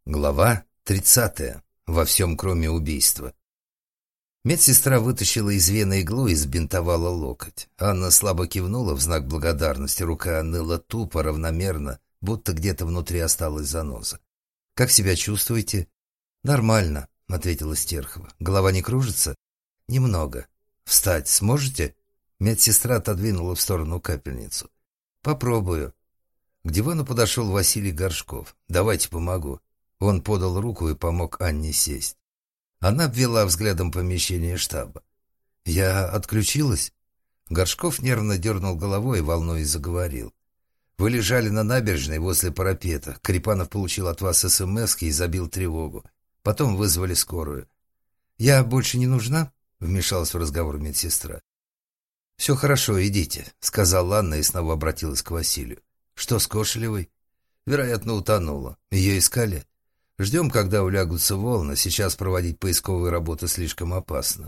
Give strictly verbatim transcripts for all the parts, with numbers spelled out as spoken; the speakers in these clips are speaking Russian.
Глава тридцатая. Во всем, кроме убийства. Медсестра вытащила из вены иглу и сбинтовала локоть. Анна слабо кивнула в знак благодарности. Рука ныла тупо, равномерно, будто где-то внутри осталась заноза. «Как себя чувствуете?» «Нормально», — ответила Стерхова. «Голова не кружится?» «Немного». «Встать сможете?» Медсестра отодвинула в сторону капельницу. «Попробую». К дивану подошел Василий Горшков. «Давайте помогу». Он подал руку и помог Анне сесть. Она обвела взглядом помещение штаба. «Я отключилась?» Горшков нервно дернул головой и волнуясь заговорил. «Вы лежали на набережной возле парапета. Крепанов получил от вас смс и забил тревогу. Потом вызвали скорую». «Я больше не нужна?» — вмешалась в разговор медсестра. «Все хорошо, идите», — сказала Анна и снова обратилась к Василию. «Что с Кошелевой?» «Вероятно, утонула. Ее искали?» «Ждем, когда улягутся волны. Сейчас проводить поисковые работы слишком опасно».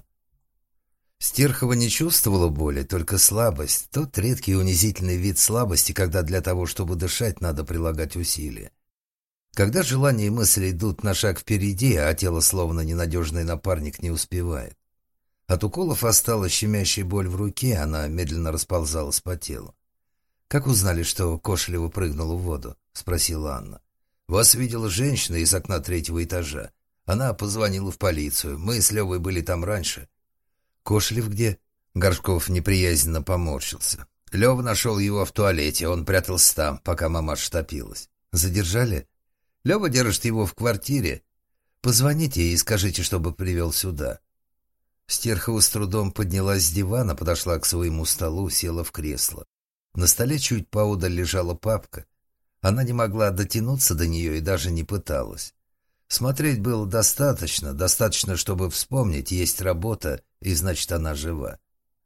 Стерхова не чувствовала боли, только слабость. Тот редкий унизительный вид слабости, когда для того, чтобы дышать, надо прилагать усилия. Когда желания и мысли идут на шаг впереди, а тело, словно ненадежный напарник, не успевает. От уколов осталась щемящая боль в руке, она медленно расползалась по телу. «Как узнали, что Кошелева прыгнула в воду?» — спросила Анна. «Вас видела женщина из окна третьего этажа. Она позвонила в полицию. Мы с Левой были там раньше». «Кошелев где?» Горшков неприязненно поморщился. Лева нашел его в туалете. Он прятался там, пока мамаша топилась. «Задержали?» «Лева держит его в квартире. Позвоните и скажите, чтобы привел сюда». Стерхова с трудом поднялась с дивана, подошла к своему столу, села в кресло. На столе чуть поодаль лежала папка. Она не могла дотянуться до нее и даже не пыталась. Смотреть было достаточно, достаточно, чтобы вспомнить, есть работа, и значит, она жива.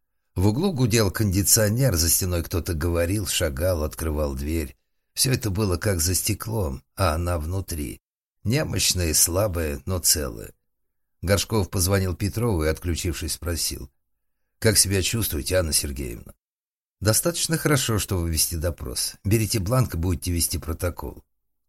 В углу гудел кондиционер, за стеной кто-то говорил, шагал, открывал дверь. Все это было как за стеклом, а она внутри. Немощная, слабая, но целая. Горшков позвонил Петрову и, отключившись, спросил. «Как себя чувствуете, Анна Сергеевна?» «Достаточно хорошо, чтобы вести допрос. Берите бланк и будете вести протокол».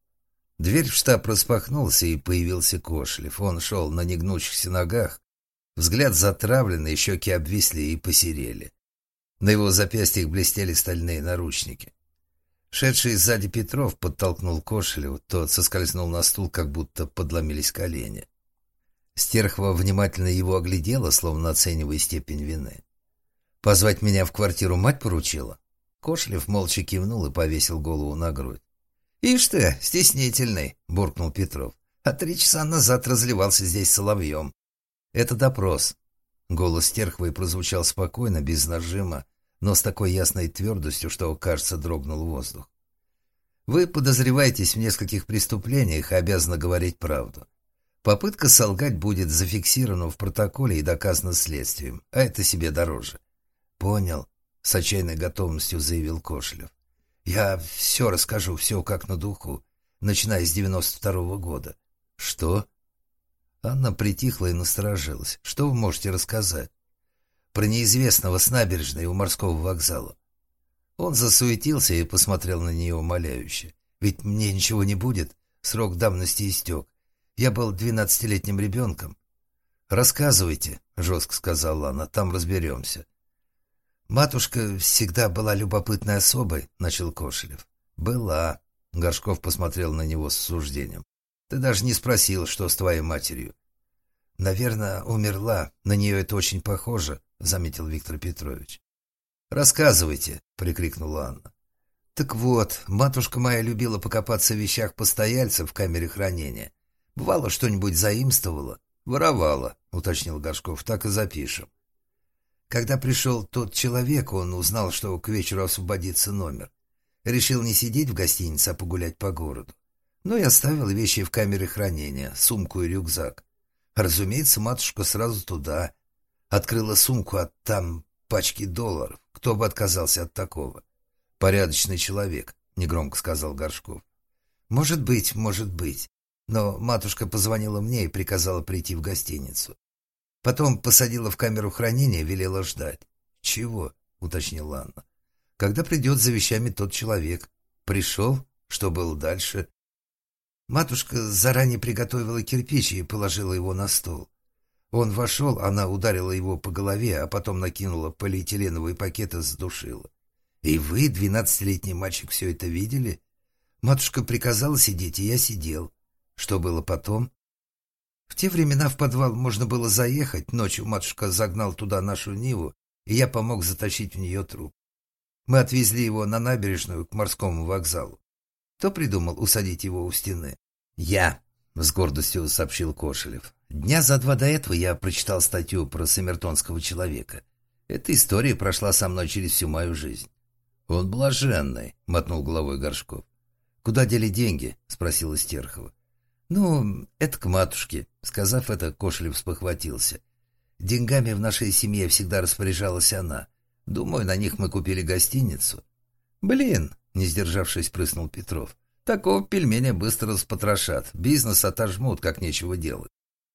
Дверь в штаб распахнулась, и появился Кошелев. Он шел на негнущихся ногах. Взгляд затравленный, щеки обвисли и посерели. На его запястьях блестели стальные наручники. Шедший сзади Петров подтолкнул Кошелева. Тот соскользнул на стул, как будто подломились колени. Стерхова внимательно его оглядела, словно оценивая степень вины. «Позвать меня в квартиру мать поручила?» Кошелев молча кивнул и повесил голову на грудь. «Ишь ты, стеснительный!» — буркнул Петров. «А три часа назад разливался здесь соловьем». «Это допрос». Голос Стерховой прозвучал спокойно, без нажима, но с такой ясной твердостью, что, кажется, дрогнул воздух. «Вы подозреваетесь в нескольких преступлениях и обязаны говорить правду. Попытка солгать будет зафиксирована в протоколе и доказана следствием, а это себе дороже». «Понял», — с отчаянной готовностью заявил Кошелев. «Я все расскажу, все как на духу, начиная с девяносто второго года». «Что?» Анна притихла и насторожилась. «Что вы можете рассказать?» «Про неизвестного с набережной у морского вокзала». Он засуетился и посмотрел на нее умоляюще. «Ведь мне ничего не будет, срок давности истек. Я был двенадцатилетним ребенком». «Рассказывайте», — жестко сказала она, — «там разберемся». «Матушка всегда была любопытной особой», — начал Кошелев. «Была». Горшков посмотрел на него с осуждением. «Ты даже не спросил, что с твоей матерью». «Наверное, умерла. На нее это очень похоже», — заметил Виктор Петрович. «Рассказывайте», — прикрикнула Анна. «Так вот, матушка моя любила покопаться в вещах постояльцев в камере хранения. Бывало, что-нибудь заимствовала?» «Воровала», — уточнил Горшков. «Так и запишем». Когда пришел тот человек, он узнал, что к вечеру освободится номер. Решил не сидеть в гостинице, а погулять по городу. Ну и оставил вещи в камере хранения, сумку и рюкзак. Разумеется, матушка сразу туда. Открыла сумку, а там пачки долларов. Кто бы отказался от такого? «Порядочный человек», — негромко сказал Горшков. «Может быть, может быть. Но матушка позвонила мне и приказала прийти в гостиницу. Потом посадила в камеру хранения, велела ждать». «Чего?» — уточнила Анна. «Когда придет за вещами тот человек». «Пришел? Что было дальше?» Матушка заранее приготовила кирпич и положила его на стол. Он вошел, она ударила его по голове, а потом накинула полиэтиленовый пакет и задушила. И вы, двенадцатилетний мальчик, все это видели? Матушка приказала сидеть, и я сидел. Что было потом? В те времена в подвал можно было заехать. Ночью матушка загнал туда нашу Ниву, и я помог затащить в нее труп. Мы отвезли его на набережную к морскому вокзалу. Кто придумал усадить его у стены? «Я», — с гордостью сообщил Кошелев. «Дня за два до этого я прочитал статью про Сомертонского человека. Эта история прошла со мной через всю мою жизнь». «Он блаженный», — мотнул головой Горшков. «Куда дели деньги?» — спросила Стерхова. «Ну, это к матушке». Сказав это, Кошелев спохватился. «Деньгами в нашей семье всегда распоряжалась она. Думаю, на них мы купили гостиницу». «Блин», — не сдержавшись, прыснул Петров. «Такого пельменя быстро распотрошат. Бизнес отожмут, как нечего делать».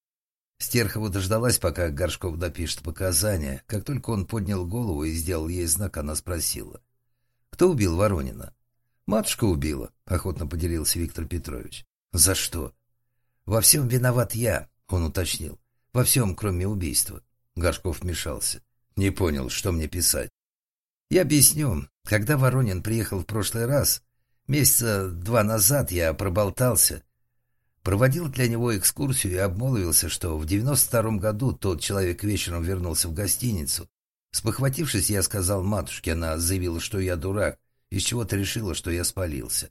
Стерхова дождалась, пока Горшков допишет показания. Как только он поднял голову и сделал ей знак, она спросила. «Кто убил Воронина?» «Матушка убила», — охотно поделился Виктор Петрович. «За что?» «Во всем виноват я», — он уточнил. «Во всем, кроме убийства». Горшков вмешался. «Не понял, что мне писать?» «Я объясню. Когда Воронин приехал в прошлый раз, месяца два назад, я проболтался. Проводил для него экскурсию и обмолвился, что в девяносто втором году тот человек вечером вернулся в гостиницу. Спохватившись, я сказал матушке, она заявила, что я дурак, из чего-то решила, что я спалился.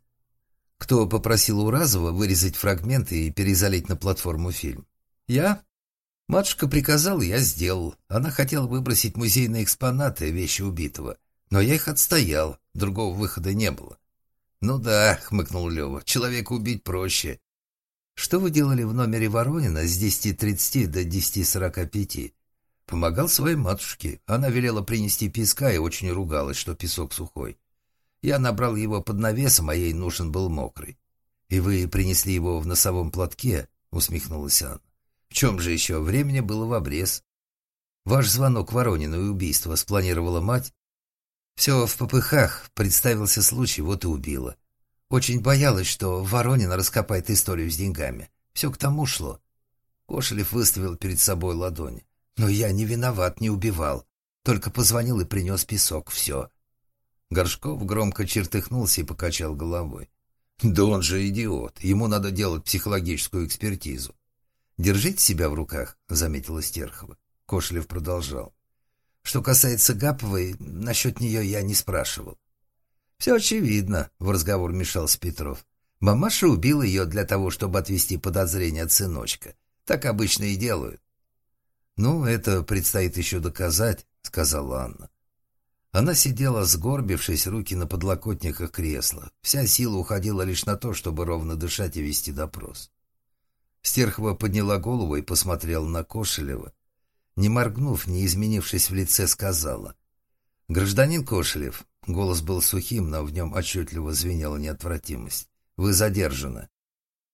Кто попросил Уразова вырезать фрагменты и перезалить на платформу фильм? Я? Матушка приказала, я сделал. Она хотела выбросить музейные экспонаты, вещи убитого. Но я их отстоял, другого выхода не было. Ну да, хмыкнул Лева, человека убить проще. Что вы делали в номере Воронина с десяти тридцати до десяти сорока пяти? Помогал своей матушке. Она велела принести песка и очень ругалась, что песок сухой. Я набрал его под навесом, а ей нужен был мокрый. «И вы принесли его в носовом платке?» — усмехнулась Анна. «В чем же еще? Времени было в обрез. Ваш звонок Воронину и убийство спланировала мать?» «Все в попыхах. Представился случай, вот и убила. Очень боялась, что Воронин раскопает историю с деньгами. Все к тому шло». Кошелев выставил перед собой ладони. «Но я не виноват, не убивал. Только позвонил и принес песок. Все». Горшков громко чертыхнулся и покачал головой. «Да он же идиот. Ему надо делать психологическую экспертизу». «Держите себя в руках», — заметила Стерхова. Кошелев продолжал. «Что касается Гаповой, насчет нее я не спрашивал». «Все очевидно», — в разговор вмешался Петров. «Мамаша убила ее для того, чтобы отвести подозрение от сыночка. Так обычно и делают». «Ну, это предстоит еще доказать», — сказала Анна. Она сидела, сгорбившись, руки на подлокотниках кресла. Вся сила уходила лишь на то, чтобы ровно дышать и вести допрос. Стерхова подняла голову и посмотрела на Кошелева. Не моргнув, не изменившись в лице, сказала. «Гражданин Кошелев», голос был сухим, но в нем отчетливо звенела неотвратимость, «вы задержаны».